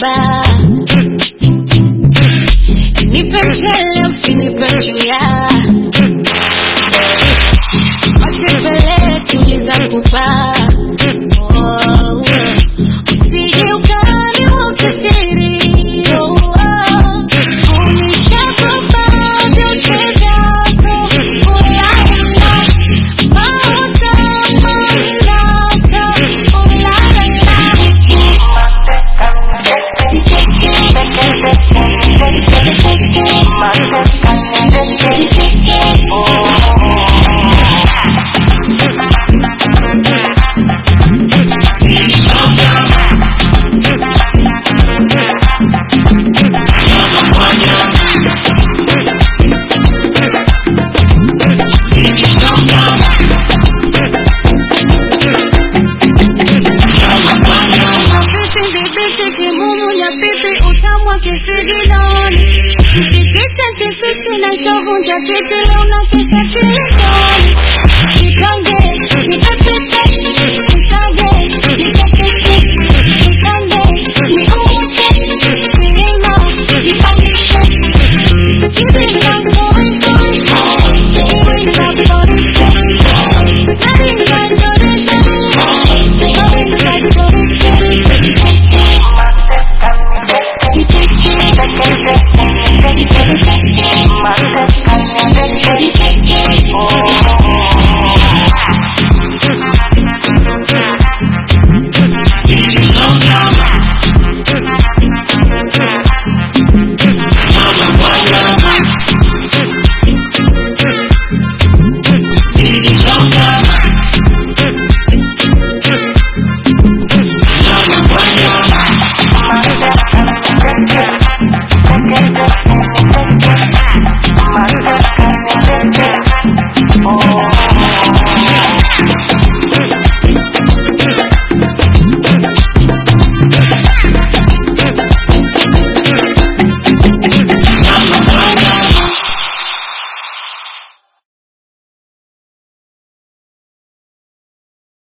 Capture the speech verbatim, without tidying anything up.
kuba. Nipe mchele usinipe mchuya, matembele tuliza kupa. Oh, usije ukani wakitiri. Oh, oh, unisha kupa vyotejako. Ulala, mauta, mailata. Ulala, chikicha kipiti na shovu nja kiti leo na kisha kilito.